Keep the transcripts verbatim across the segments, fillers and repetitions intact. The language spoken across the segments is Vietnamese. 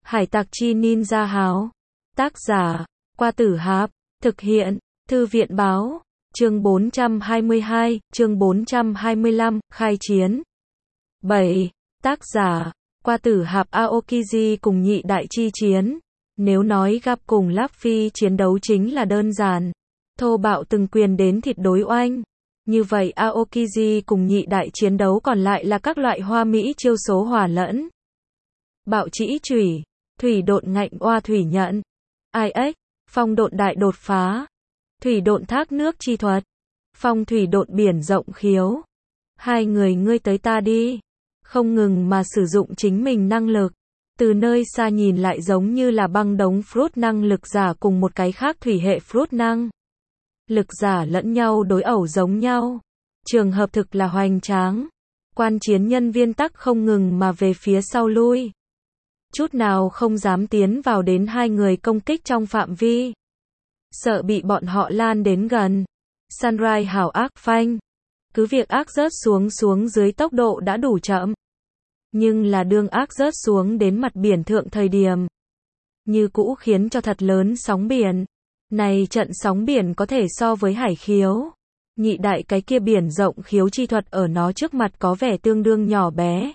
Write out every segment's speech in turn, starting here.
Hải tặc chi ninja háo. Tác giả, Qua Tử Hạp. Thực hiện, Thư viện báo. Chương bốn trăm hai mươi hai, chương bốn trăm hai mươi lăm, khai chiến. bảy. Tác giả, Qua Tử Hạp. Aokiji cùng nhị đại chi chiến. Nếu nói gặp cùng Luffy chiến đấu chính là đơn giản, thô bạo từng quyền đến thịt đối oanh, như vậy Aokiji cùng nhị đại chiến đấu còn lại là các loại hoa mỹ chiêu số hòa lẫn. Bạo trĩ chủy, thủy độn ngạnh oa thủy nhận, i ích, phong độn đại đột phá, thủy độn thác nước chi thuật, phong thủy độn biển rộng khiếu. Hai người ngươi tới ta đi, không ngừng mà sử dụng chính mình năng lực. Từ nơi xa nhìn lại giống như là băng đống fruit năng lực giả cùng một cái khác thủy hệ fruit năng lực giả lẫn nhau đối ẩu giống nhau. Trường hợp thực là hoành tráng. Quan chiến nhân viên tắc không ngừng mà về phía sau lui, chút nào không dám tiến vào đến hai người công kích trong phạm vi, sợ bị bọn họ lan đến gần. Sunrise hảo ác phanh, cứ việc ác rớt xuống xuống dưới tốc độ đã đủ chậm, nhưng là đương ác rớt xuống đến mặt biển thượng thời điểm, như cũ khiến cho thật lớn sóng biển. Này trận sóng biển có thể so với hải khiếu. Nhị đại cái kia biển rộng khiếu chi thuật ở nó trước mặt có vẻ tương đương nhỏ bé.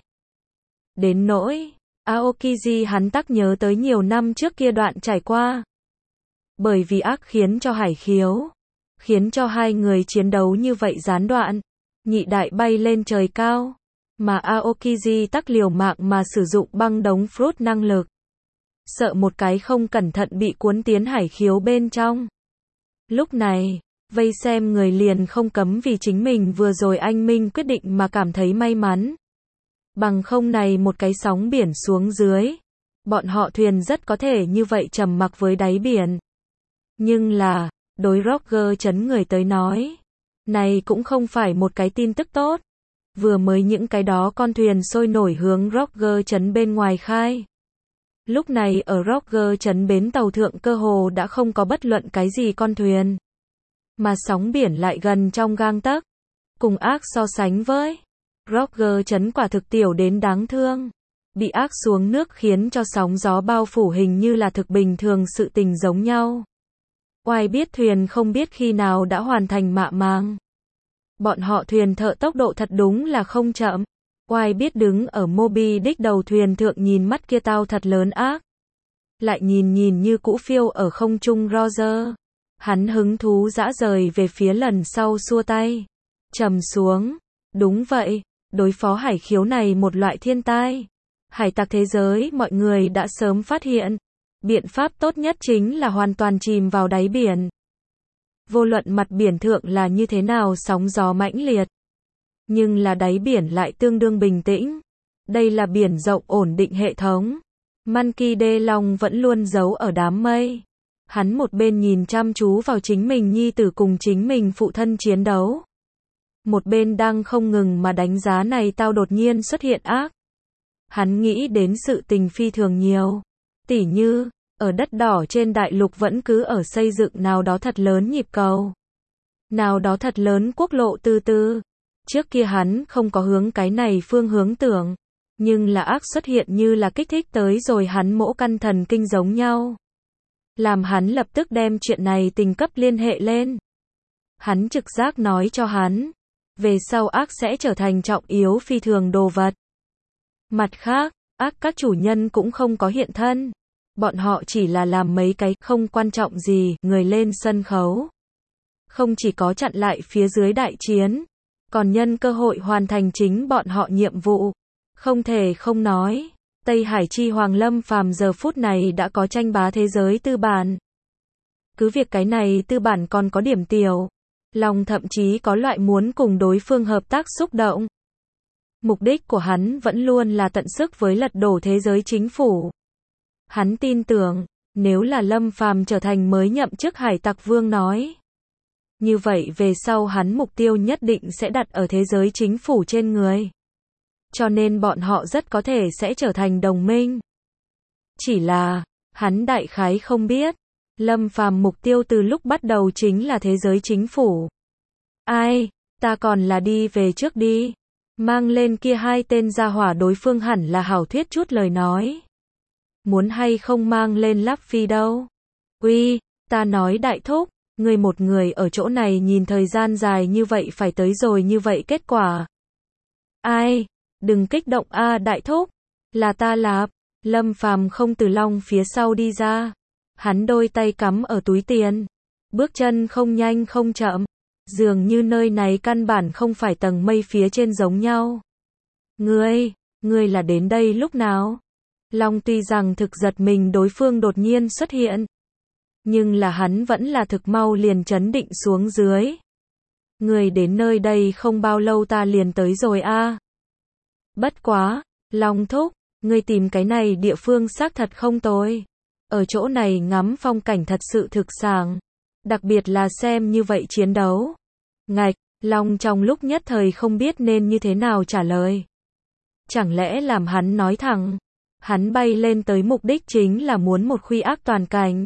Đến nỗi, Aokiji hắn tắc nhớ tới nhiều năm trước kia đoạn trải qua. Bởi vì ác khiến cho hải khiếu, khiến cho hai người chiến đấu như vậy gián đoạn. Nhị đại bay lên trời cao, mà Aokiji tắc liều mạng mà sử dụng băng đống fruit năng lực. Sợ một cái không cẩn thận bị cuốn tiến hải khiếu bên trong. Lúc này, vây xem người liền không cấm vì chính mình vừa rồi anh minh quyết định mà cảm thấy may mắn. Bằng không này một cái sóng biển xuống dưới, bọn họ thuyền rất có thể như vậy trầm mặc với đáy biển. Nhưng là, đối Roger chấn người tới nói, này cũng không phải một cái tin tức tốt. Vừa mới những cái đó con thuyền sôi nổi hướng Roger chấn bên ngoài khai. Lúc này ở Roger chấn bến tàu thượng cơ hồ đã không có bất luận cái gì con thuyền. Mà sóng biển lại gần trong gang tấc. Cùng ác so sánh với, Roger chấn quả thực tiểu đến đáng thương. Bị ác xuống nước khiến cho sóng gió bao phủ hình như là thực bình thường sự tình giống nhau. Oai biết thuyền không biết khi nào đã hoàn thành mạ màng. Bọn họ thuyền thợ tốc độ thật đúng là không chậm. Oai biết đứng ở Moby Dick đầu thuyền thượng nhìn mắt kia tao thật lớn ác. Lại nhìn nhìn như cũ phiêu ở không trung Roger. Hắn hứng thú dã rời về phía lần sau xua tay. Trầm xuống. Đúng vậy, đối phó hải khiếu này một loại thiên tai. Hải tặc thế giới mọi người đã sớm phát hiện. Biện pháp tốt nhất chính là hoàn toàn chìm vào đáy biển. Vô luận mặt biển thượng là như thế nào sóng gió mãnh liệt. Nhưng là đáy biển lại tương đương bình tĩnh. Đây là biển rộng ổn định hệ thống. Monkey D. Long vẫn luôn giấu ở đám mây. Hắn một bên nhìn chăm chú vào chính mình nhi tử cùng chính mình phụ thân chiến đấu. Một bên đang không ngừng mà đánh giá này tao đột nhiên xuất hiện ác. Hắn nghĩ đến sự tình phi thường nhiều. Tỉ như, ở đất đỏ trên đại lục vẫn cứ ở xây dựng nào đó thật lớn nhịp cầu. Nào đó thật lớn quốc lộ tư tư. Trước kia hắn không có hướng cái này phương hướng tưởng. Nhưng là ác xuất hiện như là kích thích tới rồi hắn mỗ căn thần kinh giống nhau. Làm hắn lập tức đem chuyện này tình cấp liên hệ lên. Hắn trực giác nói cho hắn. Về sau ác sẽ trở thành trọng yếu phi thường đồ vật. Mặt khác, ác các chủ nhân cũng không có hiện thân. Bọn họ chỉ là làm mấy cái không quan trọng gì người lên sân khấu. Không chỉ có chặn lại phía dưới đại chiến, còn nhân cơ hội hoàn thành chính bọn họ nhiệm vụ. Không thể không nói, Tây Hải chi Hoàng Lâm Phàm giờ phút này đã có tranh bá thế giới tư bản. Cứ việc cái này tư bản còn có điểm tiểu, lòng thậm chí có loại muốn cùng đối phương hợp tác xúc động. Mục đích của hắn vẫn luôn là tận sức với lật đổ thế giới chính phủ. Hắn tin tưởng, nếu là Lâm Phàm trở thành mới nhậm chức hải tặc vương nói. Như vậy về sau hắn mục tiêu nhất định sẽ đặt ở thế giới chính phủ trên người. Cho nên bọn họ rất có thể sẽ trở thành đồng minh. Chỉ là, hắn đại khái không biết, Lâm Phàm mục tiêu từ lúc bắt đầu chính là thế giới chính phủ. Ai, ta còn là đi về trước đi. Mang lên kia hai tên gia hỏa đối phương hẳn là hảo thuyết chút lời nói. muốn hay không mang lên lắp phi đâu. Uy, ta nói đại thúc, ngươi một người ở chỗ này nhìn thời gian dài như vậy phải tới rồi như vậy kết quả. Ai, đừng kích động a đại thúc, là ta lạp. Lâm Phàm không từ Long phía sau đi ra. Hắn đôi tay cắm ở túi tiền. Bước chân không nhanh không chậm. Dường như nơi này căn bản không phải tầng mây phía trên giống nhau. Ngươi, ngươi là đến đây lúc nào? Long tuy rằng thực giật mình đối phương đột nhiên xuất hiện. Nhưng là hắn vẫn là thực mau liền chấn định xuống dưới. Ngươi đến nơi đây không bao lâu ta liền tới rồi a. Bất quá, Long thúc, ngươi tìm cái này địa phương xác thật không tồi. Ở chỗ này ngắm phong cảnh thật sự thực sảng. Đặc biệt là xem như vậy chiến đấu. Ngạch, Long trong lúc nhất thời không biết nên như thế nào trả lời. Chẳng lẽ làm hắn nói thẳng. Hắn bay lên tới mục đích chính là muốn một khuy ác toàn cảnh.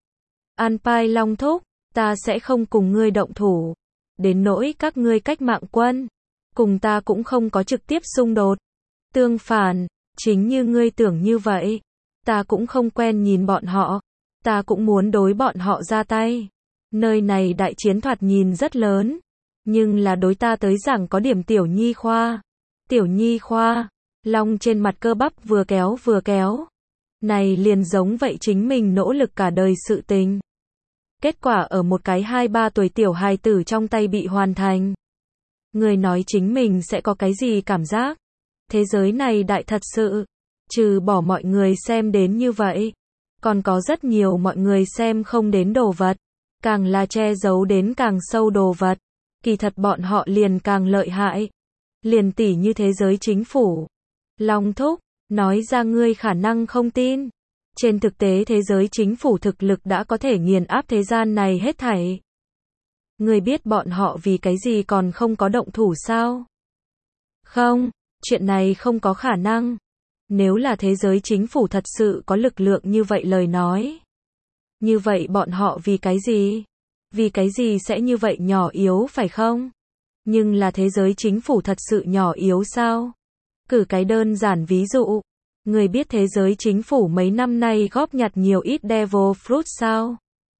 An Pai Long thúc, ta sẽ không cùng ngươi động thủ. Đến nỗi các ngươi cách mạng quân, cùng ta cũng không có trực tiếp xung đột. Tương phản, chính như ngươi tưởng như vậy, ta cũng không quen nhìn bọn họ, ta cũng muốn đối bọn họ ra tay. Nơi này đại chiến thoạt nhìn rất lớn, nhưng là đối ta tới rằng có điểm tiểu nhi khoa. Tiểu nhi khoa, Long trên mặt cơ bắp vừa kéo vừa kéo. Này liền giống vậy chính mình nỗ lực cả đời sự tình. Kết quả ở một cái hai ba tuổi tiểu hài tử trong tay bị hoàn thành. Người nói chính mình sẽ có cái gì cảm giác? Thế giới này đại thật sự, trừ bỏ mọi người xem đến như vậy, còn có rất nhiều mọi người xem không đến đồ vật, càng là che giấu đến càng sâu đồ vật, kỳ thật bọn họ liền càng lợi hại. Liền tỉ như thế giới chính phủ. Long thúc, nói ra ngươi khả năng không tin. Trên thực tế thế giới chính phủ thực lực đã có thể nghiền áp thế gian này hết thảy. Ngươi biết bọn họ vì cái gì còn không có động thủ sao? Không, chuyện này không có khả năng. Nếu là thế giới chính phủ thật sự có lực lượng như vậy lời nói. Như vậy bọn họ vì cái gì? Vì cái gì sẽ như vậy nhỏ yếu phải không? Nhưng là thế giới chính phủ thật sự nhỏ yếu sao? Cử cái đơn giản ví dụ. Người biết thế giới chính phủ mấy năm nay góp nhặt nhiều ít Devil Fruit sao?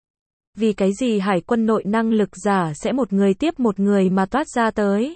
Vì cái gì hải quân nội năng lực giả sẽ một người tiếp một người mà toát ra tới?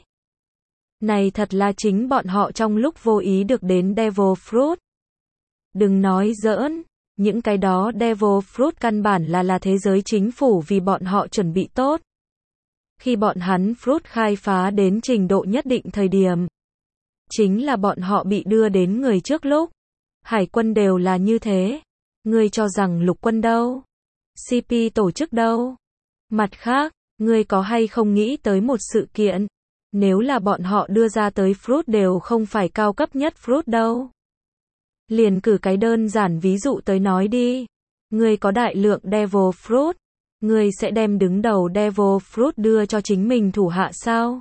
Này thật là chính bọn họ trong lúc vô ý được đến Devil Fruit. Đừng nói giỡn, những cái đó Devil Fruit căn bản là là thế giới chính phủ vì bọn họ chuẩn bị tốt. Khi bọn hắn Fruit khai phá đến trình độ nhất định thời điểm, chính là bọn họ bị đưa đến người trước lúc. Hải quân đều là như thế. Ngươi cho rằng lục quân đâu? xê pê tổ chức đâu? Mặt khác, ngươi có hay không nghĩ tới một sự kiện? Nếu là bọn họ đưa ra tới fruit đều không phải cao cấp nhất fruit đâu. Liền cử cái đơn giản ví dụ tới nói đi. Ngươi có đại lượng Devil Fruit. Ngươi sẽ đem đứng đầu Devil Fruit đưa cho chính mình thủ hạ sao?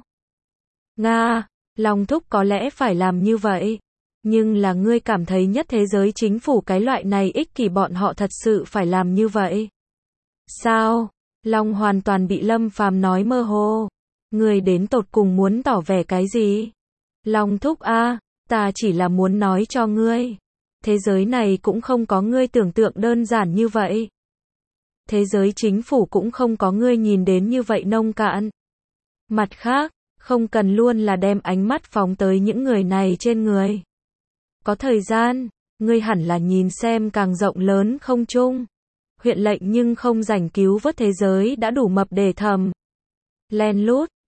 Nga, Long thúc có lẽ phải làm như vậy. Nhưng là ngươi cảm thấy nhất thế giới chính phủ cái loại này ích kỷ bọn họ thật sự phải làm như vậy. Sao? Long hoàn toàn bị Lâm Phàm nói mơ hồ. Ngươi đến tột cùng muốn tỏ vẻ cái gì? Long thúc a, ta chỉ là muốn nói cho ngươi. Thế giới này cũng không có ngươi tưởng tượng đơn giản như vậy. Thế giới chính phủ cũng không có ngươi nhìn đến như vậy nông cạn. Mặt khác, không cần luôn là đem ánh mắt phóng tới những người này trên người. Có thời gian, ngươi hẳn là nhìn xem càng rộng lớn không chung. Huyện lệnh nhưng không rảnh cứu vớt thế giới đã đủ mập để thầm. Len lút,